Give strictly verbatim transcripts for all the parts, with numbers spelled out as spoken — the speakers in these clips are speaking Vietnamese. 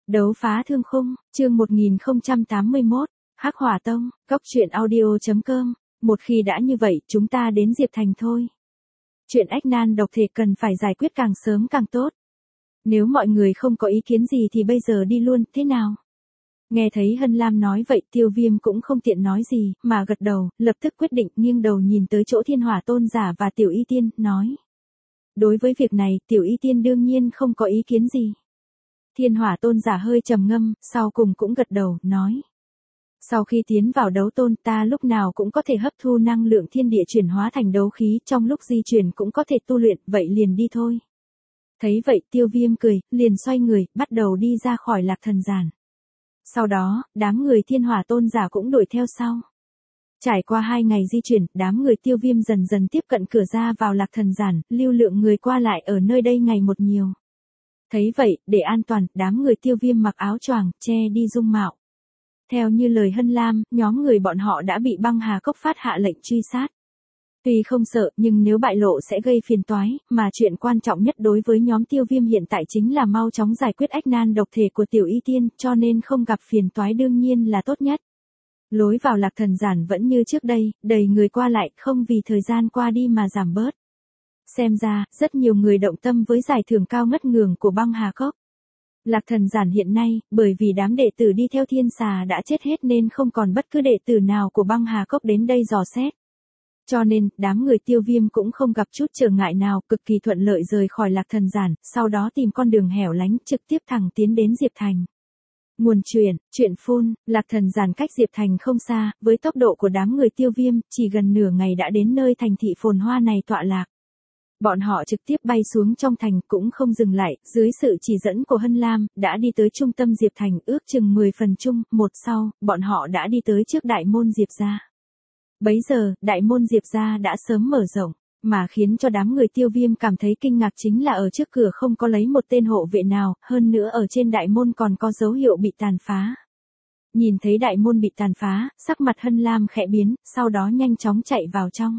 Đấu phá thương khung, chương một nghìn không trăm tám mươi mốt, Hắc Hỏa Tông, Cốc truyện audio chấm com. Một khi đã như vậy, chúng ta đến Diệp Thành thôi. Chuyện ách nan độc thể cần phải giải quyết càng sớm càng tốt. Nếu mọi người không có ý kiến gì thì bây giờ đi luôn, thế nào? Nghe thấy Hân Lam nói vậy, Tiêu Viêm cũng không tiện nói gì, mà gật đầu, lập tức quyết định nghiêng đầu nhìn tới chỗ Thiên Hỏa Tôn giả và Tiểu Y Tiên, nói. Đối với việc này, Tiểu Y Tiên đương nhiên không có ý kiến gì. Thiên Hỏa Tôn giả hơi trầm ngâm, sau cùng cũng gật đầu, nói. Sau khi tiến vào đấu tôn, ta lúc nào cũng có thể hấp thu năng lượng thiên địa chuyển hóa thành đấu khí, trong lúc di chuyển cũng có thể tu luyện, vậy liền đi thôi. Thấy vậy, Tiêu Viêm cười, liền xoay người, bắt đầu đi ra khỏi Lạc Thần Giản. Sau đó, đám người Thiên Hỏa Tôn giả cũng đuổi theo sau. Trải qua hai ngày di chuyển, đám người Tiêu Viêm dần dần tiếp cận cửa ra vào Lạc Thần Giản, lưu lượng người qua lại ở nơi đây ngày một nhiều. Thấy vậy, để an toàn, đám người Tiêu Viêm mặc áo choàng, che đi dung mạo. Theo như lời Hân Lam, nhóm người bọn họ đã bị Băng Hà Cốc phát hạ lệnh truy sát. Tuy không sợ, nhưng nếu bại lộ sẽ gây phiền toái, mà chuyện quan trọng nhất đối với nhóm Tiêu Viêm hiện tại chính là mau chóng giải quyết ách nan độc thể của Tiểu Y Tiên, cho nên không gặp phiền toái đương nhiên là tốt nhất. Lối vào Lạc Thần Giản vẫn như trước đây, đầy người qua lại, không vì thời gian qua đi mà giảm bớt. Xem ra, rất nhiều người động tâm với giải thưởng cao ngất ngường của Băng Hà Cốc. Lạc Thần Giản hiện nay, bởi vì đám đệ tử đi theo Thiên Xà đã chết hết nên không còn bất cứ đệ tử nào của Băng Hà Cốc đến đây dò xét. Cho nên, đám người Tiêu Viêm cũng không gặp chút trở ngại nào, cực kỳ thuận lợi rời khỏi Lạc Thần Giản, sau đó tìm con đường hẻo lánh trực tiếp thẳng tiến đến Diệp Thành. Nguồn truyện, truyện phun, Lạc Thần Giản cách Diệp Thành không xa, với tốc độ của đám người Tiêu Viêm, chỉ gần nửa ngày đã đến nơi thành thị phồn hoa này tọa lạc. Bọn họ trực tiếp bay xuống trong thành cũng không dừng lại, dưới sự chỉ dẫn của Hân Lam, đã đi tới trung tâm Diệp Thành ước chừng mười phần chung, một sau, bọn họ đã đi tới trước đại môn Diệp gia. Bấy giờ, đại môn Diệp gia đã sớm mở rộng, mà khiến cho đám người Tiêu Viêm cảm thấy kinh ngạc chính là ở trước cửa không có lấy một tên hộ vệ nào, hơn nữa ở trên đại môn còn có dấu hiệu bị tàn phá. Nhìn thấy đại môn bị tàn phá, sắc mặt Hân Lam khẽ biến, sau đó nhanh chóng chạy vào trong.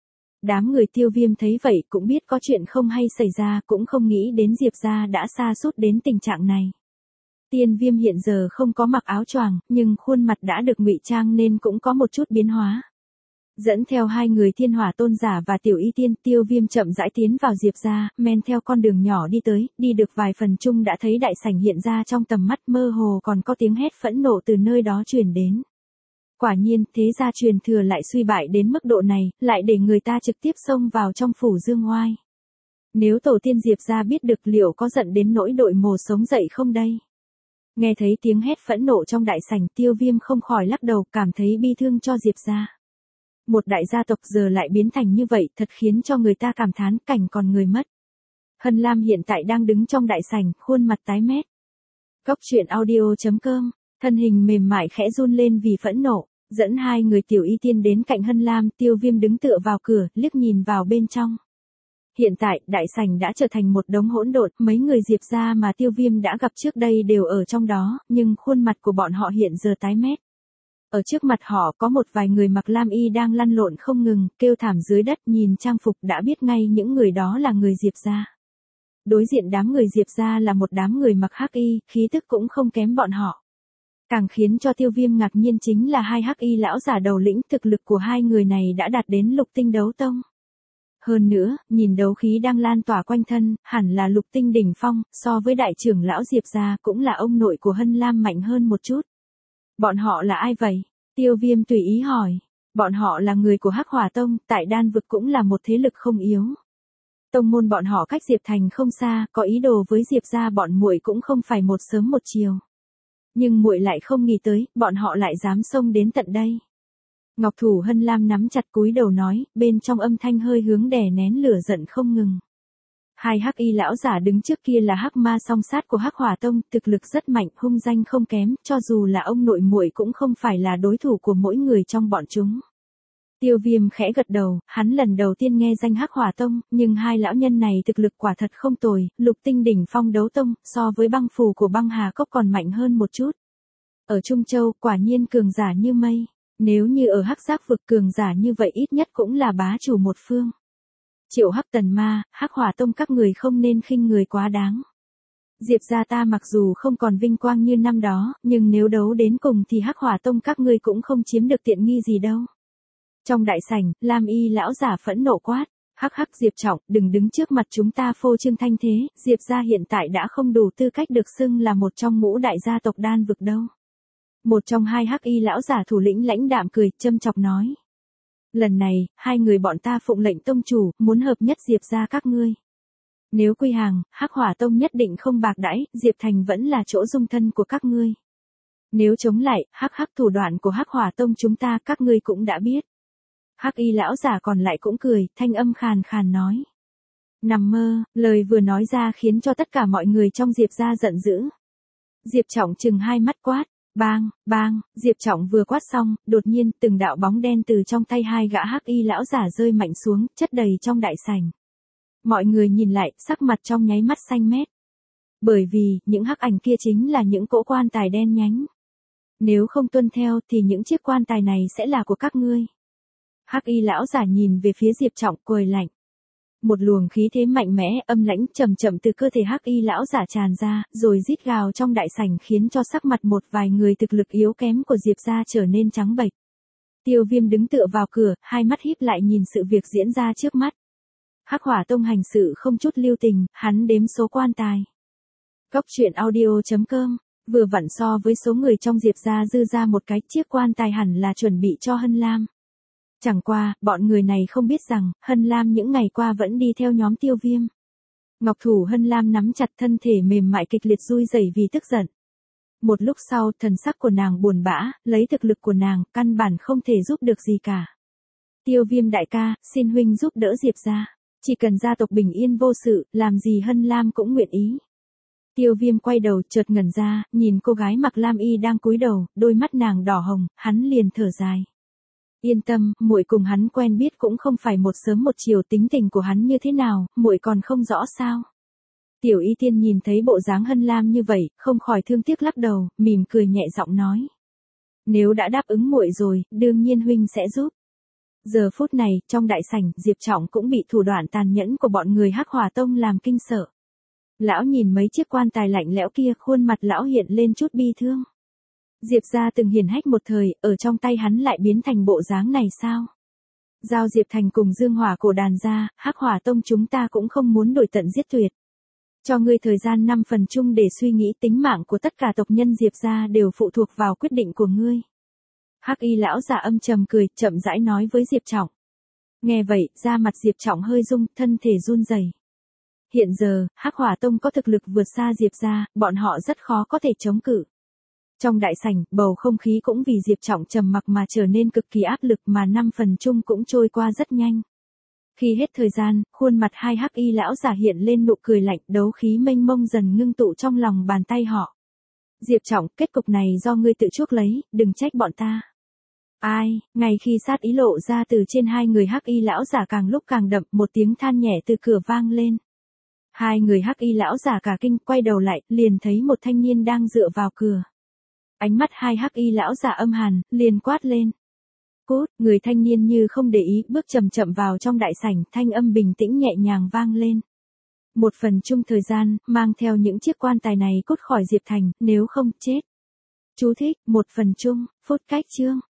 Đám người Tiêu Viêm thấy vậy cũng biết có chuyện không hay xảy ra, cũng không nghĩ đến Diệp gia đã sa sút đến tình trạng này. Tiên Viêm hiện giờ không có mặc áo choàng, nhưng khuôn mặt đã được ngụy trang nên cũng có một chút biến hóa. Dẫn theo hai người Thiên Hỏa Tôn giả và Tiểu Y Tiên, Tiêu Viêm chậm rãi tiến vào Diệp gia, men theo con đường nhỏ đi tới, đi được vài phần chung đã thấy đại sảnh hiện ra trong tầm mắt, mơ hồ còn có tiếng hét phẫn nộ từ nơi đó truyền đến. Quả nhiên, thế gia truyền thừa lại suy bại đến mức độ này, lại để người ta trực tiếp xông vào trong phủ Dương Oai. Nếu tổ tiên Diệp gia biết được liệu có giận đến nỗi đội mồ sống dậy không đây? Nghe thấy tiếng hét phẫn nộ trong đại sảnh, Tiêu Viêm không khỏi lắc đầu, cảm thấy bi thương cho Diệp gia. Một đại gia tộc giờ lại biến thành như vậy, thật khiến cho người ta cảm thán, cảnh còn người mất. Hân Lam hiện tại đang đứng trong đại sảnh, khuôn mặt tái mét. Cốc truyện audio chấm com, thân hình mềm mại khẽ run lên vì phẫn nộ, dẫn hai người Tiểu Y Tiên đến cạnh Hân Lam, Tiêu Viêm đứng tựa vào cửa, liếc nhìn vào bên trong. Hiện tại, đại sảnh đã trở thành một đống hỗn độn, mấy người Diệp gia mà Tiêu Viêm đã gặp trước đây đều ở trong đó, nhưng khuôn mặt của bọn họ hiện giờ tái mét. Ở trước mặt họ có một vài người mặc lam y đang lăn lộn không ngừng, kêu thảm dưới đất, nhìn trang phục đã biết ngay những người đó là người Diệp gia. Đối diện đám người Diệp gia là một đám người mặc hắc y, khí tức cũng không kém bọn họ. Càng khiến cho Tiêu Viêm ngạc nhiên chính là hai hắc y lão giả đầu lĩnh, thực lực của hai người này đã đạt đến lục tinh đấu tông. Hơn nữa, nhìn đấu khí đang lan tỏa quanh thân, hẳn là lục tinh đỉnh phong, so với đại trưởng lão Diệp gia cũng là ông nội của Hân Lam mạnh hơn một chút. Bọn họ là ai vậy? Tiêu Viêm tùy ý hỏi. Bọn họ là người của Hắc Hỏa Tông, tại Đan Vực cũng là một thế lực không yếu. Tông môn bọn họ cách Diệp Thành không xa, có ý đồ với Diệp gia bọn muội cũng không phải một sớm một chiều. Nhưng muội lại không nghĩ tới, bọn họ lại dám xông đến tận đây. Ngọc thủ Hân Lam nắm chặt cúi đầu nói, bên trong âm thanh hơi hướng đè nén lửa giận không ngừng. Hai hắc y lão giả đứng trước kia là hắc ma song sát của Hắc Hỏa Tông, thực lực rất mạnh, hung danh không kém, cho dù là ông nội muội cũng không phải là đối thủ của mỗi người trong bọn chúng. Tiêu Viêm khẽ gật đầu, hắn lần đầu tiên nghe danh Hắc Hỏa Tông, nhưng hai lão nhân này thực lực quả thật không tồi, lục tinh đỉnh phong đấu tông, so với băng phù của Băng Hà Cốc còn mạnh hơn một chút. Ở Trung Châu, quả nhiên cường giả như mây, nếu như ở Hắc Giác vực cường giả như vậy ít nhất cũng là bá chủ một phương. Triệu Hắc Tần Ma, Hắc Hỏa Tông các người không nên khinh người quá đáng. Diệp gia ta mặc dù không còn vinh quang như năm đó, nhưng nếu đấu đến cùng thì Hắc Hỏa Tông các ngươi cũng không chiếm được tiện nghi gì đâu. Trong đại sảnh, Lam Y lão giả phẫn nộ quát, hắc hắc Diệp Trọng, đừng đứng trước mặt chúng ta phô trương thanh thế, Diệp gia hiện tại đã không đủ tư cách được xưng là một trong ngũ đại gia tộc đan vực đâu. Một trong hai Hắc Y lão giả thủ lĩnh lãnh đạm cười, châm chọc nói. Lần này, hai người bọn ta phụng lệnh tông chủ, muốn hợp nhất Diệp gia các ngươi. Nếu quy hàng, Hắc Hỏa Tông nhất định không bạc đãi, Diệp Thành vẫn là chỗ dung thân của các ngươi. Nếu chống lại, hắc hắc thủ đoạn của Hắc Hỏa Tông chúng ta các ngươi cũng đã biết. Hắc Y lão giả còn lại cũng cười, thanh âm khàn khàn nói. Nằm mơ, lời vừa nói ra khiến cho tất cả mọi người trong Diệp gia giận dữ. Diệp Trọng chừng hai mắt quát, bang, bang, Diệp Trọng vừa quát xong, đột nhiên từng đạo bóng đen từ trong tay hai gã Hắc Y lão giả rơi mạnh xuống, chất đầy trong đại sảnh. Mọi người nhìn lại, sắc mặt trong nháy mắt xanh mét. Bởi vì, những hắc ảnh kia chính là những cỗ quan tài đen nhánh. Nếu không tuân theo thì những chiếc quan tài này sẽ là của các ngươi. Hắc Y lão giả nhìn về phía Diệp Trọng cười lạnh. Một luồng khí thế mạnh mẽ, âm lãnh chậm chậm từ cơ thể Hắc Y lão giả tràn ra, rồi rít gào trong đại sảnh khiến cho sắc mặt một vài người thực lực yếu kém của Diệp gia trở nên trắng bệch. Tiêu Viêm đứng tựa vào cửa, hai mắt híp lại nhìn sự việc diễn ra trước mắt. Hắc Hỏa Tông hành sự không chút lưu tình, hắn đếm số quan tài. Cốc truyện audio chấm com, vừa vặn so với số người trong Diệp gia dư ra một cái chiếc quan tài hẳn là chuẩn bị cho Hân Lam. Chẳng qua, bọn người này không biết rằng, Hân Lam những ngày qua vẫn đi theo nhóm Tiêu Viêm. Ngọc thủ Hân Lam nắm chặt thân thể mềm mại kịch liệt run rẩy vì tức giận. Một lúc sau, thần sắc của nàng buồn bã, lấy thực lực của nàng, căn bản không thể giúp được gì cả. Tiêu Viêm đại ca, xin huynh giúp đỡ Diệp gia. Chỉ cần gia tộc bình yên vô sự, làm gì Hân Lam cũng nguyện ý. Tiêu Viêm quay đầu chợt ngẩn ra, nhìn cô gái mặc lam y đang cúi đầu, đôi mắt nàng đỏ hồng, hắn liền thở dài. Yên tâm, muội cùng hắn quen biết cũng không phải một sớm một chiều, tính tình của hắn như thế nào, muội còn không rõ sao. Tiểu Y Tiên nhìn thấy bộ dáng Hân Lam như vậy, không khỏi thương tiếc lắc đầu, mỉm cười nhẹ giọng nói. Nếu đã đáp ứng muội rồi, đương nhiên huynh sẽ giúp. Giờ phút này, trong đại sảnh, Diệp Trọng cũng bị thủ đoạn tàn nhẫn của bọn người Hắc Hỏa Tông làm kinh sợ. Lão nhìn mấy chiếc quan tài lạnh lẽo kia, khuôn mặt lão hiện lên chút bi thương. Diệp gia từng hiển hách một thời, ở trong tay hắn lại biến thành bộ dáng này sao? Giao Diệp Thành cùng Dương Hỏa cổ đàn ra, Hắc Hỏa Tông chúng ta cũng không muốn đổi tận giết tuyệt. Cho ngươi thời gian năm phần chung để suy nghĩ, tính mạng của tất cả tộc nhân Diệp gia đều phụ thuộc vào quyết định của ngươi. Hắc Y lão giả âm trầm cười, chậm rãi nói với Diệp Trọng. Nghe vậy, da mặt Diệp Trọng hơi rung, thân thể run rẩy. Hiện giờ, Hắc Hỏa Tông có thực lực vượt xa Diệp gia, bọn họ rất khó có thể chống cự. Trong đại sảnh, bầu không khí cũng vì Diệp Trọng trầm mặc mà trở nên cực kỳ áp lực, mà năm phần chung cũng trôi qua rất nhanh. Khi hết thời gian, khuôn mặt hai Hắc Y lão giả hiện lên nụ cười lạnh, đấu khí mênh mông dần ngưng tụ trong lòng bàn tay họ. Diệp Trọng, kết cục này do ngươi tự chuốc lấy, đừng trách bọn ta. Ai, ngay khi sát ý lộ ra từ trên hai người Hắc Y lão giả càng lúc càng đậm, một tiếng than nhẹ từ cửa vang lên. Hai người Hắc Y lão giả cả kinh, quay đầu lại, liền thấy một thanh niên đang dựa vào cửa. Ánh mắt hai Hắc Y lão giả âm hàn, liền quát lên. Cút, người thanh niên như không để ý, bước chậm chậm vào trong đại sảnh, thanh âm bình tĩnh nhẹ nhàng vang lên. Một phần chung thời gian, mang theo những chiếc quan tài này cút khỏi Diệp Thành, nếu không chết. Chú thích, một phần chung, phút cách chương.